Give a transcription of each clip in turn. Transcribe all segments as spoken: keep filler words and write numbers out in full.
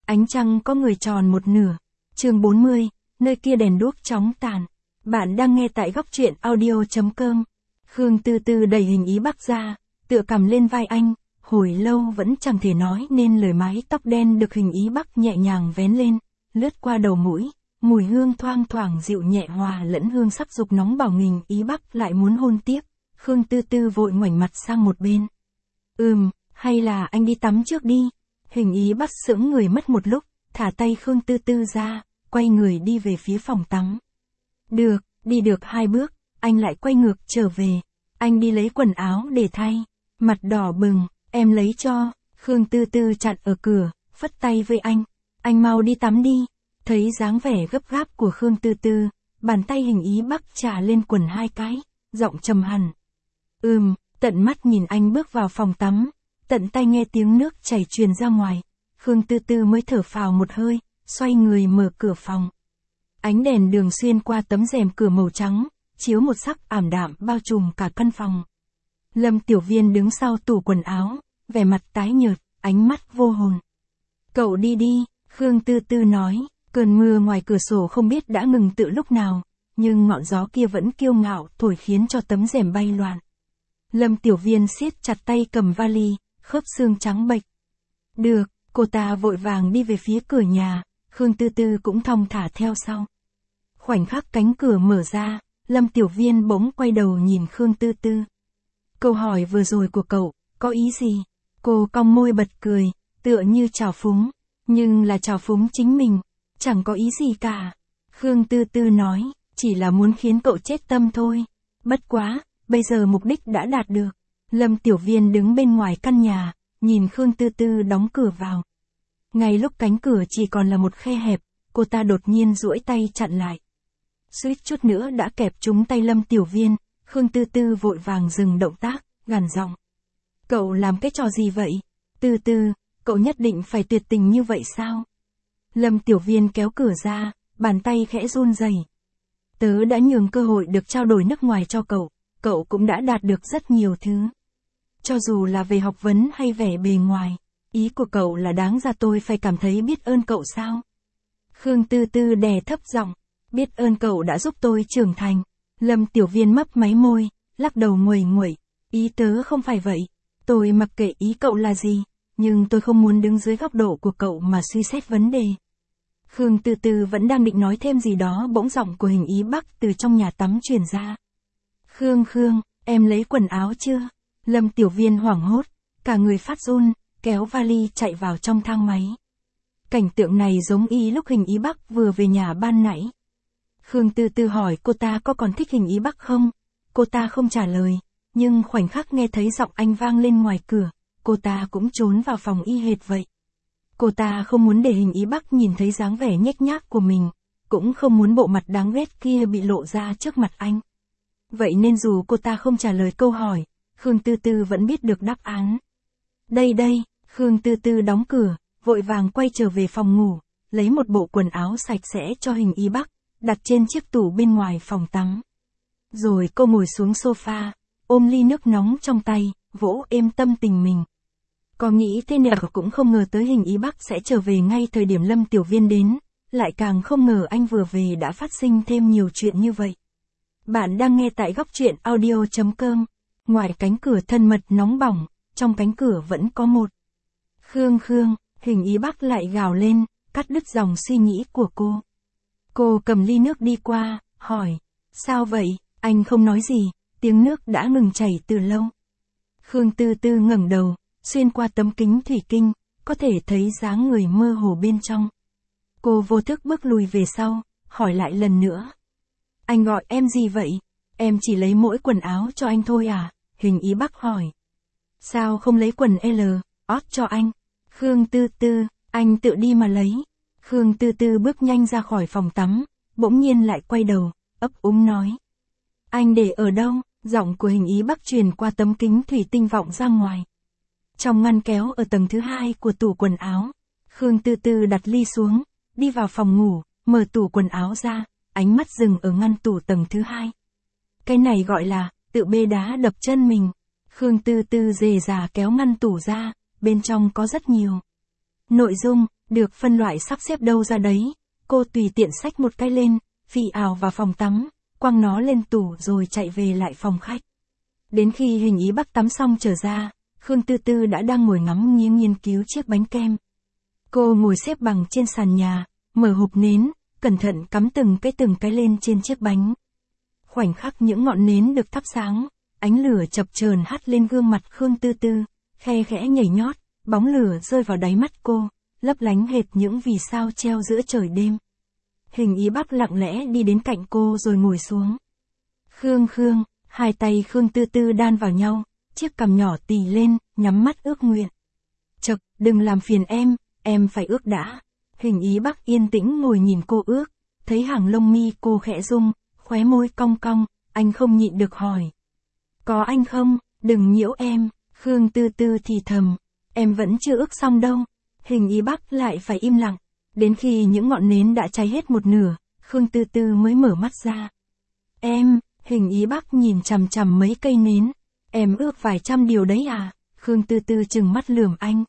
Ánh trăng có người tròn một nửa. Chương bốn mươi, nơi kia đèn đuốc chóng tàn. Bạn đang nghe tại góc truyện audio chấm com. Khương từ từ đẩy Hình Ý Bắc ra, tựa cằm lên vai anh, hồi lâu vẫn chẳng thể nói nên lời. Mái tóc đen được Hình Ý Bắc nhẹ nhàng vén lên, lướt qua đầu mũi, mùi hương thoang thoảng dịu nhẹ hòa lẫn hương sắc dục nóng bỏng. Hình Ý Bắc lại muốn hôn tiếp, Khương từ từ vội ngoảnh mặt sang một bên. Ừm, hay là anh đi tắm trước đi. Hình Ý Bắc sững người mất một lúc, thả tay Khương từ từ ra, quay người đi về phía phòng tắm. Được, đi được hai bước, anh lại quay ngược trở về. Anh đi lấy quần áo để thay. Mặt đỏ bừng, em lấy cho. Khương từ từ chặn ở cửa, phất tay với anh. Anh mau đi tắm đi. Thấy dáng vẻ gấp gáp của Khương từ từ, bàn tay Hình Ý Bắc chà lên quần hai cái, giọng trầm hẳn. Ừm, tận mắt nhìn anh bước vào phòng tắm, tận tay nghe tiếng nước chảy truyền ra ngoài, Khương từ từ mới thở phào một hơi, xoay người mở cửa phòng. Ánh đèn đường xuyên qua tấm rèm cửa màu trắng, chiếu một sắc ảm đạm bao trùm cả căn phòng. Lâm Tiểu Viên đứng sau tủ quần áo, vẻ mặt tái nhợt, ánh mắt vô hồn. Cậu đi đi, Khương từ từ nói, cơn mưa ngoài cửa sổ không biết đã ngừng từ lúc nào, nhưng ngọn gió kia vẫn kiêu ngạo thổi khiến cho tấm rèm bay loạn. Lâm Tiểu Viên siết chặt tay cầm vali, khớp xương trắng bệch. Được, cô ta vội vàng đi về phía cửa nhà, Khương từ từ cũng thong thả theo sau. Khoảnh khắc cánh cửa mở ra, Lâm Tiểu Viên bỗng quay đầu nhìn Khương từ từ. Câu hỏi vừa rồi của cậu, có ý gì? Cô cong môi bật cười, tựa như trào phúng, nhưng là trào phúng chính mình, chẳng có ý gì cả. Khương từ từ nói, chỉ là muốn khiến cậu chết tâm thôi. Bất quá, bây giờ mục đích đã đạt được. Lâm Tiểu Viên đứng bên ngoài căn nhà, nhìn Khương từ từ đóng cửa vào. Ngay lúc cánh cửa chỉ còn là một khe hẹp, cô ta đột nhiên duỗi tay chặn lại. Suýt chút nữa đã kẹp trúng tay Lâm Tiểu Viên, Khương từ từ vội vàng dừng động tác, gằn giọng. Cậu làm cái trò gì vậy? Từ từ, cậu nhất định phải tuyệt tình như vậy sao? Lâm Tiểu Viên kéo cửa ra, bàn tay khẽ run rẩy. Tớ đã nhường cơ hội được trao đổi nước ngoài cho cậu, cậu cũng đã đạt được rất nhiều thứ. Cho dù là về học vấn hay vẻ bề ngoài, ý của cậu là đáng ra tôi phải cảm thấy biết ơn cậu sao? Khương từ từ đè thấp giọng, biết ơn cậu đã giúp tôi trưởng thành. Lâm Tiểu Viên mấp máy môi, lắc đầu nguầy nguẩy, ý tớ không phải vậy, tôi mặc kệ ý cậu là gì, nhưng tôi không muốn đứng dưới góc độ của cậu mà suy xét vấn đề. Khương từ từ vẫn đang định nói thêm gì đó, bỗng giọng của Hình Ý Bắc từ trong nhà tắm truyền ra. Khương Khương, em lấy quần áo chưa? Lâm Tiểu Viên hoảng hốt, cả người phát run, kéo vali chạy vào trong thang máy. Cảnh tượng này giống y lúc Hình Ý Bắc vừa về nhà ban nãy. Khương từ từ hỏi cô ta có còn thích Hình Ý Bắc không? Cô ta không trả lời, nhưng khoảnh khắc nghe thấy giọng anh vang lên ngoài cửa, cô ta cũng trốn vào phòng y hệt vậy. Cô ta không muốn để Hình Ý Bắc nhìn thấy dáng vẻ nhếch nhác của mình, cũng không muốn bộ mặt đáng ghét kia bị lộ ra trước mặt anh. Vậy nên dù cô ta không trả lời câu hỏi, Khương từ từ vẫn biết được đáp án. Đây đây, Khương từ từ đóng cửa, vội vàng quay trở về phòng ngủ, lấy một bộ quần áo sạch sẽ cho Hình Ý Bắc, đặt trên chiếc tủ bên ngoài phòng tắm. Rồi cô ngồi xuống sofa, ôm ly nước nóng trong tay, vỗ êm tâm tình mình. Có nghĩ thế nào cũng không ngờ tới Hình Ý Bắc sẽ trở về ngay thời điểm Lâm Tiểu Viên đến, lại càng không ngờ anh vừa về đã phát sinh thêm nhiều chuyện như vậy. Bạn đang nghe tại góc truyện audio chấm com. Ngoài cánh cửa thân mật nóng bỏng, trong cánh cửa vẫn có một. Khương Khương, Hình Ý Bắc lại gào lên, cắt đứt dòng suy nghĩ của cô. Cô cầm ly nước đi qua, hỏi, sao vậy? Anh không nói gì, tiếng nước đã ngừng chảy từ lâu. Khương từ từ ngẩng đầu, xuyên qua tấm kính thủy tinh, có thể thấy dáng người mơ hồ bên trong. Cô vô thức bước lùi về sau, hỏi lại lần nữa. Anh gọi em gì vậy? Em chỉ lấy mỗi quần áo cho anh thôi à? Hình Ý Bắc hỏi. Sao không lấy quần L, ót cho anh? Khương từ từ, anh tự đi mà lấy. Khương từ từ bước nhanh ra khỏi phòng tắm, bỗng nhiên lại quay đầu, ấp úng nói. Anh để ở đâu? Giọng của Hình Ý Bắc truyền qua tấm kính thủy tinh vọng ra ngoài. Trong ngăn kéo ở tầng thứ hai của tủ quần áo, Khương từ từ đặt ly xuống, đi vào phòng ngủ, mở tủ quần áo ra, ánh mắt dừng ở ngăn tủ tầng thứ hai. Cái này gọi là, tự bê đá đập chân mình. Khương từ từ dề dà kéo ngăn tủ ra, bên trong có rất nhiều nội dung, Được phân loại sắp xếp đâu ra đấy, cô tùy tiện xách một cái lên, phi ào vào phòng tắm, quăng nó lên tủ rồi chạy về lại phòng khách. Đến khi Hình Ý Bắc tắm xong trở ra, Khương Tư Tư đã đang ngồi ngắm nghiêng nghiên cứu chiếc bánh kem. Cô ngồi xếp bằng trên sàn nhà, mở hộp nến, cẩn thận cắm từng cái từng cái lên trên chiếc bánh. Khoảnh khắc những ngọn nến được thắp sáng, ánh lửa chập chờn hắt lên gương mặt Khương Tư Tư, khe khẽ nhảy nhót, bóng lửa rơi vào đáy mắt cô, lấp lánh hệt những vì sao treo giữa trời đêm. Hình Ý Bắc lặng lẽ đi đến cạnh cô rồi ngồi xuống. Khương Khương, hai tay Khương Tư Tư đan vào nhau, chiếc cằm nhỏ tì lên, nhắm mắt ước nguyện. Chậc, đừng làm phiền em, em phải ước đã. Hình Ý Bắc yên tĩnh ngồi nhìn cô ước, thấy hàng lông mi cô khẽ rung, khóe môi cong cong, anh không nhịn được hỏi. Có anh không, đừng nhiễu em, Khương Tư Tư thì thầm, em vẫn chưa ước xong đâu. Hình Ý Bắc lại phải im lặng, đến khi những ngọn nến đã cháy hết một nửa, Khương Tư Tư mới mở mắt ra. Em, Hình Ý Bắc nhìn chằm chằm mấy cây nến, em ước vài trăm điều đấy à? Khương Tư Tư trừng mắt lườm anh.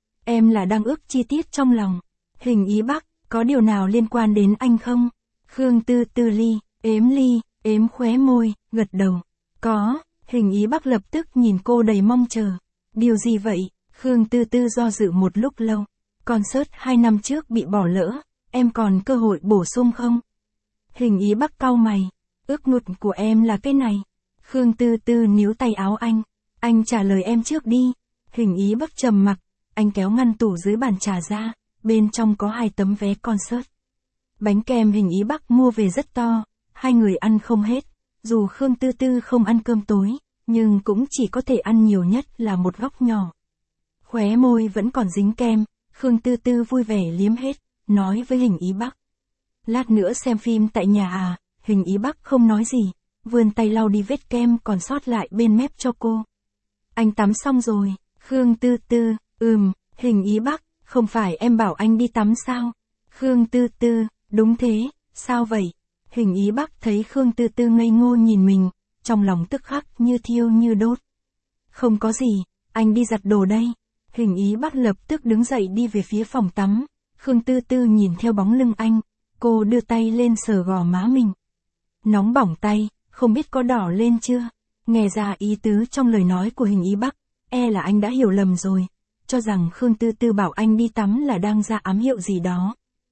Em là đang ước chi tiết trong lòng. Hình Ý Bắc, có điều nào liên quan đến anh không? Khương Tư Tư ly, ếm ly, ếm khóe môi, gật đầu. Có, Hình Ý Bắc lập tức nhìn cô đầy mong chờ. Điều gì vậy? Khương Tư Tư do dự một lúc lâu. Concert hai năm trước bị bỏ lỡ, em còn cơ hội bổ sung không? Hình Ý Bắc cau mày. Ước nguyện của em là cái này. Khương Tư Tư níu tay áo anh. Anh trả lời em trước đi. Hình Ý Bắc trầm mặc. Anh kéo ngăn tủ dưới bàn trà ra. Bên trong có hai tấm vé concert. Bánh kem Hình Ý Bắc mua về rất to. Hai người ăn không hết. Dù Khương Tư Tư không ăn cơm tối, nhưng cũng chỉ có thể ăn nhiều nhất là một góc nhỏ. Khóe môi vẫn còn dính kem. Khương Tư Tư vui vẻ liếm hết, nói với Hình Ý Bắc. Lát nữa xem phim tại nhà à? Hình Ý Bắc không nói gì, vươn tay lau đi vết kem còn sót lại bên mép cho cô. Anh tắm xong rồi. Khương Tư Tư, ừm, Hình Ý Bắc, không phải em bảo anh đi tắm sao? Khương Tư Tư, đúng thế, sao vậy? Hình Ý Bắc thấy Khương Tư Tư ngây ngô nhìn mình, trong lòng tức khắc như thiêu như đốt. Không có gì, anh đi giặt đồ đây. Hình Ý Bắc lập tức đứng dậy đi về phía phòng tắm. Khương Tư Tư nhìn theo bóng lưng anh, cô đưa tay lên sờ gò má mình. Nóng bỏng tay, không biết có đỏ lên chưa? Nghe ra ý tứ trong lời nói của Hình Ý Bắc, e là anh đã hiểu lầm rồi, cho rằng Khương Tư Tư bảo anh đi tắm là đang ra ám hiệu gì đó.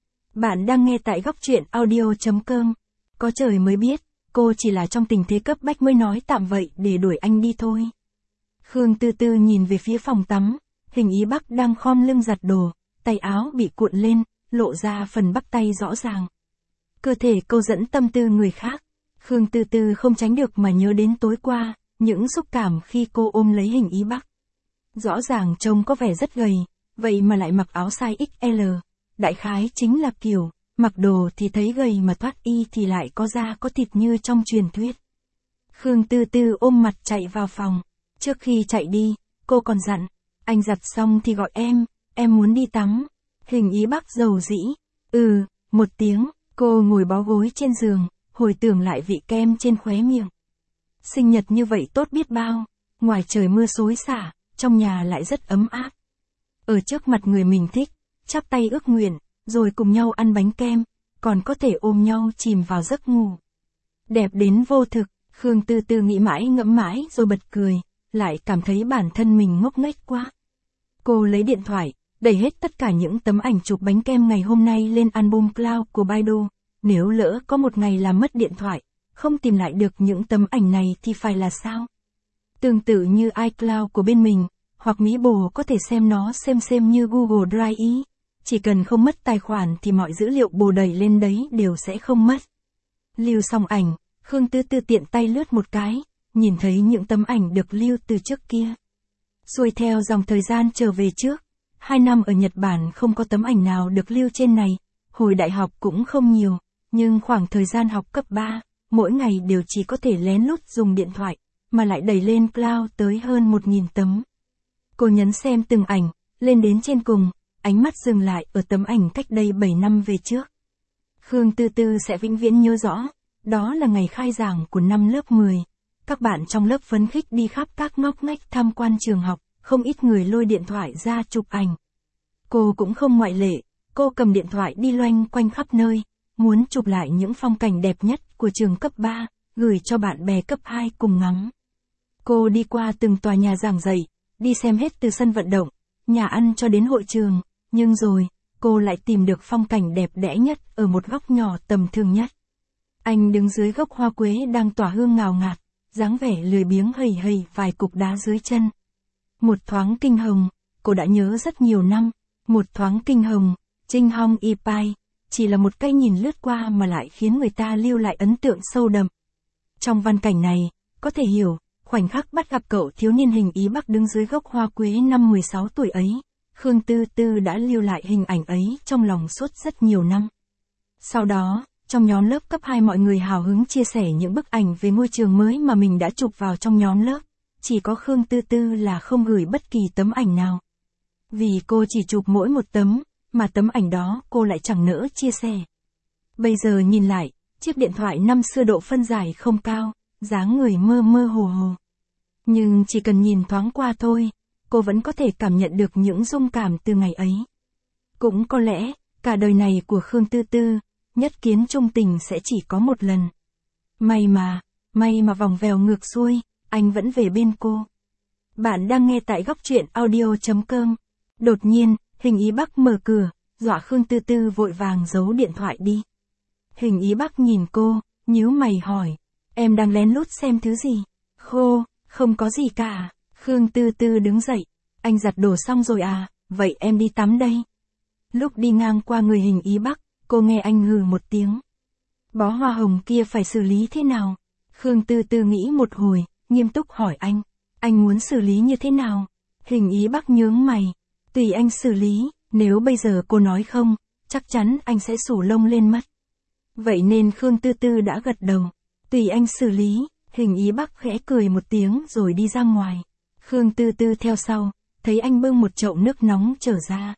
Bạn đang nghe tại góc truyện audio chấm com. Có trời mới biết, cô chỉ là trong tình thế cấp bách mới nói tạm vậy để đuổi anh đi thôi. Khương Tư Tư nhìn về phía phòng tắm. Hình Ý Bắc đang khom lưng giặt đồ, tay áo bị cuộn lên, lộ ra phần bắp tay rõ ràng. Cơ thể câu dẫn tâm tư người khác. Khương Tư Tư không tránh được mà nhớ đến tối qua, những xúc cảm khi cô ôm lấy Hình Ý Bắc. Rõ ràng trông có vẻ rất gầy, vậy mà lại mặc áo size ích lờ. Đại khái chính là kiểu, mặc đồ thì thấy gầy mà thoát y thì lại có da có thịt như trong truyền thuyết. Khương Tư Tư ôm mặt chạy vào phòng. Trước khi chạy đi, cô còn dặn. Anh giặt xong thì gọi em, em muốn đi tắm. Hình Ý Bắc dầu dĩ. Ừ, một tiếng, cô ngồi bó gối trên giường, hồi tưởng lại vị kem trên khóe miệng. Sinh nhật như vậy tốt biết bao, ngoài trời mưa xối xả, trong nhà lại rất ấm áp. Ở trước mặt người mình thích, chắp tay ước nguyện, rồi cùng nhau ăn bánh kem, còn có thể ôm nhau chìm vào giấc ngủ. Đẹp đến vô thực, Khương Tư Tư nghĩ mãi ngẫm mãi rồi bật cười, lại cảm thấy bản thân mình ngốc nghếch quá. Cô lấy điện thoại, đẩy hết tất cả những tấm ảnh chụp bánh kem ngày hôm nay lên album cloud của Baidu. Nếu lỡ có một ngày làm mất điện thoại, không tìm lại được những tấm ảnh này thì phải là sao? Tương tự như iCloud của bên mình, hoặc Mỹ Bồ có thể xem nó xem xem như Google Drive ý. Chỉ cần không mất tài khoản thì mọi dữ liệu bồ đẩy lên đấy đều sẽ không mất. Lưu xong ảnh, Khương Tư Tư tiện tay lướt một cái, nhìn thấy những tấm ảnh được lưu từ trước kia. Xuôi theo dòng thời gian trở về trước, hai năm ở Nhật Bản không có tấm ảnh nào được lưu trên này, hồi đại học cũng không nhiều, nhưng khoảng thời gian học cấp ba, mỗi ngày đều chỉ có thể lén lút dùng điện thoại, mà lại đẩy lên cloud tới hơn một nghìn tấm. Cô nhấn xem từng ảnh, lên đến trên cùng, ánh mắt dừng lại ở tấm ảnh cách đây bảy năm về trước. Khương Tư Tư sẽ vĩnh viễn nhớ rõ, đó là ngày khai giảng của năm lớp mười. Các bạn trong lớp phấn khích đi khắp các ngóc ngách tham quan trường học, không ít người lôi điện thoại ra chụp ảnh. Cô cũng không ngoại lệ, cô cầm điện thoại đi loanh quanh khắp nơi, muốn chụp lại những phong cảnh đẹp nhất của trường cấp ba, gửi cho bạn bè cấp hai cùng ngắm. Cô đi qua từng tòa nhà giảng dạy, đi xem hết từ sân vận động, nhà ăn cho đến hội trường, nhưng rồi, cô lại tìm được phong cảnh đẹp đẽ nhất ở một góc nhỏ tầm thường nhất. Anh đứng dưới gốc hoa quế đang tỏa hương ngào ngạt, dáng vẻ lười biếng hầy hầy vài cục đá dưới chân. Một thoáng kinh hồng, cô đã nhớ rất nhiều năm, một thoáng kinh hồng, Trinh Hong Y Pai, chỉ là một cái nhìn lướt qua mà lại khiến người ta lưu lại ấn tượng sâu đậm. Trong văn cảnh này, có thể hiểu, khoảnh khắc bắt gặp cậu thiếu niên hình Ý Bắc đứng dưới gốc hoa quế năm mười sáu tuổi ấy, Khương Tư Tư đã lưu lại hình ảnh ấy trong lòng suốt rất nhiều năm. Sau đó, trong nhóm lớp cấp hai mọi người hào hứng chia sẻ những bức ảnh về ngôi trường mới mà mình đã chụp vào trong nhóm lớp, chỉ có Khương Tư Tư là không gửi bất kỳ tấm ảnh nào. Vì cô chỉ chụp mỗi một tấm, mà tấm ảnh đó cô lại chẳng nỡ chia sẻ. Bây giờ nhìn lại, chiếc điện thoại năm xưa độ phân giải không cao, dáng người mơ mơ hồ hồ. Nhưng chỉ cần nhìn thoáng qua thôi, cô vẫn có thể cảm nhận được những rung cảm từ ngày ấy. Cũng có lẽ, cả đời này của Khương Tư Tư, nhất kiến chung tình sẽ chỉ có một lần. May mà, may mà vòng vèo ngược xuôi, anh vẫn về bên cô. Bạn đang nghe tại góc truyện audio chấm com. Đột nhiên, Hình Ý Bắc mở cửa, dọa Khương Tư Tư vội vàng giấu điện thoại đi. Hình Ý Bắc nhìn cô, nhíu mày hỏi, em đang lén lút xem thứ gì? Khô, không có gì cả. Khương Tư Tư đứng dậy, anh giặt đồ xong rồi à, vậy em đi tắm đây. Lúc đi ngang qua người Hình Ý Bắc, cô nghe anh hừ một tiếng. Bó hoa hồng kia phải xử lý thế nào? Khương Tư Tư nghĩ một hồi, nghiêm túc hỏi anh, anh muốn xử lý như thế nào? Hình Ý Bắc nhướng mày, tùy anh xử lý, nếu bây giờ cô nói không, chắc chắn anh sẽ xù lông lên mất. Vậy nên Khương Tư Tư đã gật đầu, tùy anh xử lý. Hình Ý Bắc khẽ cười một tiếng rồi đi ra ngoài. Khương Tư Tư theo sau, thấy anh bưng một chậu nước nóng trở ra.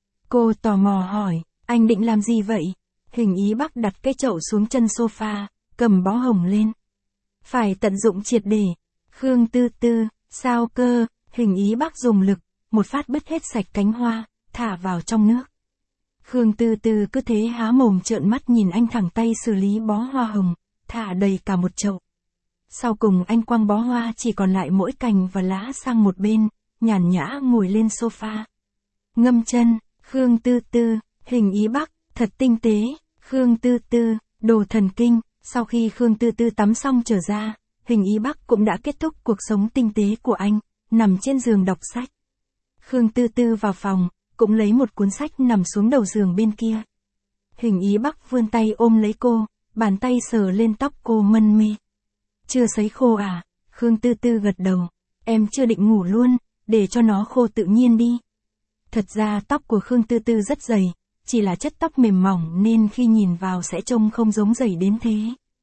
Cô tò mò hỏi, anh định làm gì vậy? Hình Ý Bắc đặt cái chậu xuống chân sofa, cầm bó hồng lên. Phải tận dụng triệt để. Khương Tư Tư, sao cơ? Hình Ý Bắc dùng lực, một phát bứt hết sạch cánh hoa, thả vào trong nước. Khương Tư Tư cứ thế há mồm trợn mắt nhìn anh thẳng tay xử lý bó hoa hồng, thả đầy cả một chậu. Sau cùng anh quăng bó hoa chỉ còn lại mỗi cành và lá sang một bên, nhàn nhã ngồi lên sofa. Ngâm chân, Khương Tư Tư, Hình Ý Bắc, thật tinh tế, Khương Tư Tư, đồ thần kinh. Sau khi Khương Tư Tư tắm xong trở ra, Hình Ý Bắc cũng đã kết thúc cuộc sống tinh tế của anh, nằm trên giường đọc sách. Khương Tư Tư vào phòng, cũng lấy một cuốn sách nằm xuống đầu giường bên kia. Hình Ý Bắc vươn tay ôm lấy cô, bàn tay sờ lên tóc cô mân mê. Chưa sấy khô à? Khương Tư Tư gật đầu. Em chưa định ngủ luôn, để cho nó khô tự nhiên đi. Thật ra tóc của Khương Tư Tư rất dày, chỉ là chất tóc mềm mỏng nên khi nhìn vào sẽ trông không giống dày đến thế.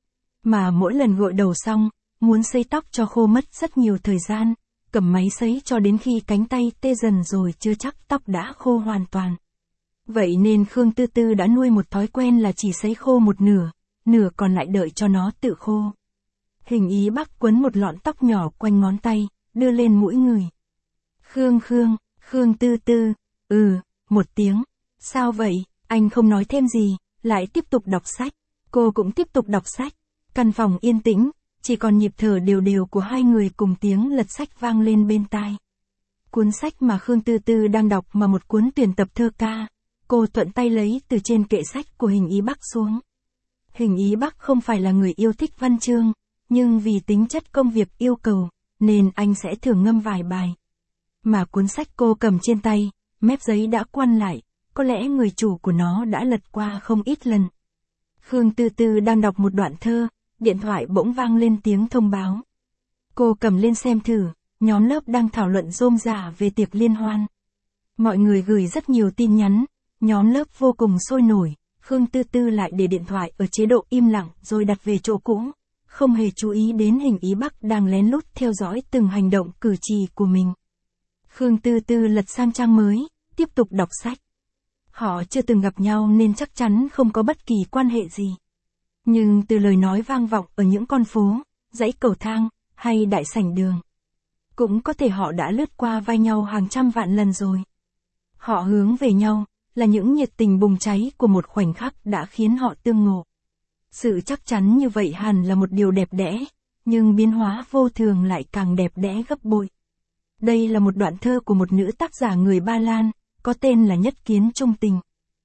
Mà mỗi lần gội đầu xong, muốn sấy tóc cho khô mất rất nhiều thời gian, cầm máy sấy cho đến khi cánh tay tê dần rồi chưa chắc tóc đã khô hoàn toàn. Vậy nên Khương Tư Tư đã nuôi một thói quen là chỉ sấy khô một nửa, nửa còn lại đợi cho nó tự khô. Hình Ý Bắc quấn một lọn tóc nhỏ quanh ngón tay, đưa lên mũi người. Khương Khương, Khương Tư Tư, ừ, một tiếng. Sao vậy? Anh không nói thêm gì, lại tiếp tục đọc sách. Cô cũng tiếp tục đọc sách. Căn phòng yên tĩnh, chỉ còn nhịp thở đều đều của hai người cùng tiếng lật sách vang lên bên tai. Cuốn sách mà Khương Tư Tư đang đọc mà một cuốn tuyển tập thơ ca. Cô thuận tay lấy từ trên kệ sách của Hình Ý Bắc xuống. Hình Ý Bắc không phải là người yêu thích văn chương, nhưng vì tính chất công việc yêu cầu, nên anh sẽ thường ngâm vài bài. Mà cuốn sách cô cầm trên tay, mép giấy đã quăn lại, có lẽ người chủ của nó đã lật qua không ít lần. Khương Tư Tư đang đọc một đoạn thơ, điện thoại bỗng vang lên tiếng thông báo. Cô cầm lên xem thử, nhóm lớp đang thảo luận rôm rả về tiệc liên hoan. Mọi người gửi rất nhiều tin nhắn, nhóm lớp vô cùng sôi nổi, Khương Tư Tư lại để điện thoại ở chế độ im lặng rồi đặt về chỗ cũ, không hề chú ý đến Hình Ý Bắc đang lén lút theo dõi từng hành động cử chỉ của mình. Khương Tư Tư lật sang trang mới, tiếp tục đọc sách. Họ chưa từng gặp nhau nên chắc chắn không có bất kỳ quan hệ gì. Nhưng từ lời nói vang vọng ở những con phố, dãy cầu thang, hay đại sảnh đường, cũng có thể họ đã lướt qua vai nhau hàng trăm vạn lần rồi. Họ hướng về nhau, là những nhiệt tình bùng cháy của một khoảnh khắc đã khiến họ tương ngộ. Sự chắc chắn như vậy hẳn là một điều đẹp đẽ, nhưng biến hóa vô thường lại càng đẹp đẽ gấp bội. Đây là một đoạn thơ của một nữ tác giả người Ba Lan, có tên là Nhất Kiến Trung Tình.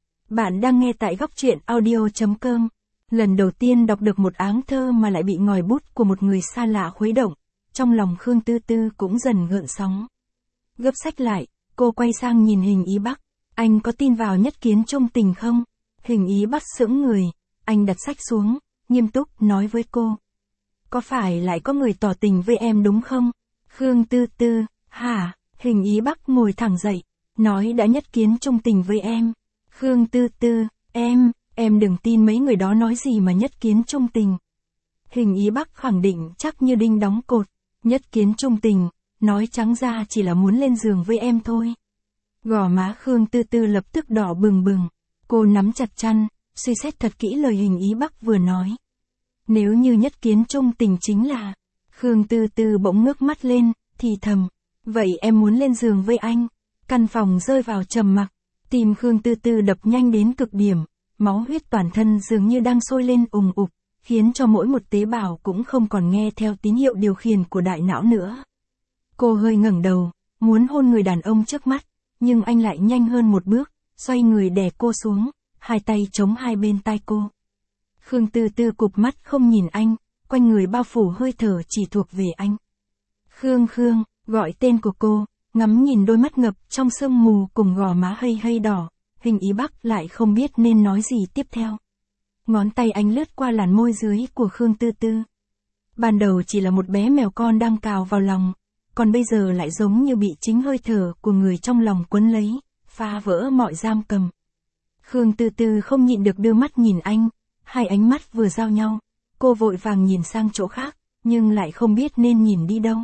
Bạn đang nghe tại góc truyện audio chấm com. Lần đầu tiên đọc được một áng thơ mà lại bị ngòi bút của một người xa lạ khuấy động, trong lòng Khương Tư Tư cũng dần gợn sóng. Gấp sách lại, cô quay sang nhìn Hình Ý Bắc. Anh có tin vào nhất kiến trung tình không? Hình Ý Bắc sững người, anh đặt sách xuống, nghiêm túc nói với cô. Có phải lại có người tỏ tình với em đúng không? Khương Tư Tư, hả? Hình Ý Bắc ngồi thẳng dậy, nói đã nhất kiến trung tình với em. Khương Tư Tư, em, em đừng tin mấy người đó nói gì mà nhất kiến trung tình. Hình Ý Bắc khẳng định chắc như đinh đóng cột, nhất kiến trung tình, nói trắng ra chỉ là muốn lên giường với em thôi. Gò má Khương Tư Tư lập tức đỏ bừng bừng, cô nắm chặt chăn, suy xét thật kỹ lời Hình Ý Bắc vừa nói. Nếu như nhất kiến trung tình chính là, Khương Tư Tư bỗng ngước mắt lên, thì thầm, vậy em muốn lên giường với anh. Căn phòng rơi vào trầm mặc, tim Khương Tư Tư đập nhanh đến cực điểm, máu huyết toàn thân dường như đang sôi lên ùng ục, khiến cho mỗi một tế bào cũng không còn nghe theo tín hiệu điều khiển của đại não nữa. Cô hơi ngẩng đầu, muốn hôn người đàn ông trước mắt, nhưng anh lại nhanh hơn một bước, xoay người đè cô xuống, hai tay chống hai bên tai cô. Khương Tư Tư cụp mắt không nhìn anh, quanh người bao phủ hơi thở chỉ thuộc về anh. Khương Khương, gọi tên của cô, ngắm nhìn đôi mắt ngập trong sương mù cùng gò má hơi hơi đỏ, Hình Ý Bắc lại không biết nên nói gì tiếp theo. Ngón tay anh lướt qua làn môi dưới của Khương Tư Tư. Ban đầu chỉ là một bé mèo con đang cào vào lòng, còn bây giờ lại giống như bị chính hơi thở của người trong lòng quấn lấy, phá vỡ mọi giam cầm. Khương Tư Tư không nhịn được đưa mắt nhìn anh, hai ánh mắt vừa giao nhau, cô vội vàng nhìn sang chỗ khác, nhưng lại không biết nên nhìn đi đâu.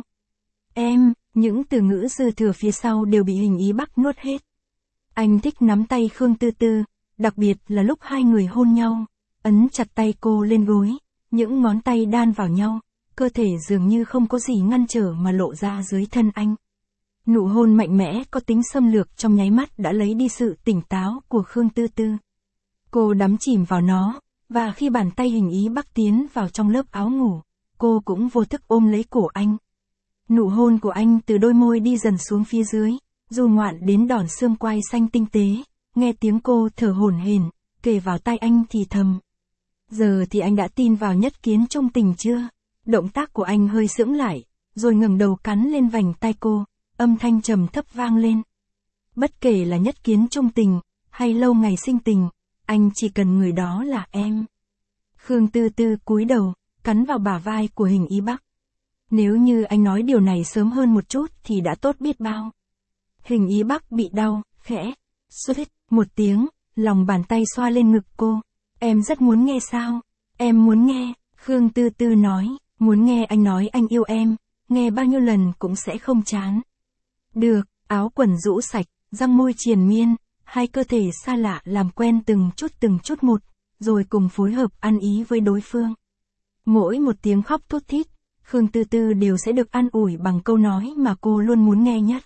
Em, những từ ngữ dư thừa phía sau đều bị Hình Ý Bắc nuốt hết. Anh thích nắm tay Khương Tư Tư, đặc biệt là lúc hai người hôn nhau, ấn chặt tay cô lên gối, những ngón tay đan vào nhau, cơ thể dường như không có gì ngăn trở mà lộ ra dưới thân anh. Nụ hôn mạnh mẽ có tính xâm lược trong nháy mắt đã lấy đi sự tỉnh táo của Khương Tư Tư. Cô đắm chìm vào nó, và khi bàn tay Hình Ý Bắc tiến vào trong lớp áo ngủ, cô cũng vô thức ôm lấy cổ anh. Nụ hôn của anh từ đôi môi đi dần xuống phía dưới, du ngoạn đến đòn xương quai xanh tinh tế, nghe tiếng cô thở hổn hển, kề vào tai anh thì thầm. Giờ thì anh đã tin vào nhất kiến trung tình chưa? Động tác của anh hơi sững lại, rồi ngẩng đầu cắn lên vành tai cô, âm thanh trầm thấp vang lên. Bất kể là nhất kiến trung tình, hay lâu ngày sinh tình, anh chỉ cần người đó là em. Khương Tư Tư cúi đầu, cắn vào bả vai của Hình Ý Bắc. Nếu như anh nói điều này sớm hơn một chút thì đã tốt biết bao. Hình Ý Bắc bị đau, khẽ, suýt, một tiếng, lòng bàn tay xoa lên ngực cô. Em rất muốn nghe sao? Em muốn nghe, Khương Tư Tư nói, muốn nghe anh nói anh yêu em, nghe bao nhiêu lần cũng sẽ không chán. Được, áo quần rũ sạch, răng môi triền miên, hai cơ thể xa lạ làm quen từng chút từng chút một, rồi cùng phối hợp ăn ý với đối phương. Mỗi một tiếng khóc thút thít, Khương Tư Tư đều sẽ được an ủi bằng câu nói mà cô luôn muốn nghe nhất.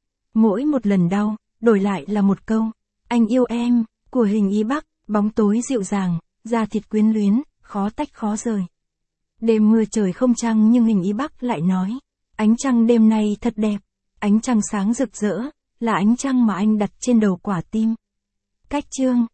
Mỗi một lần đau, đổi lại là một câu, anh yêu em, của Hình Ý Bắc, bóng tối dịu dàng, da thịt quyến luyến, khó tách khó rời. Đêm mưa trời không trăng nhưng Hình Ý Bắc lại nói, ánh trăng đêm nay thật đẹp, ánh trăng sáng rực rỡ, là ánh trăng mà anh đặt trên đầu quả tim. Cách chương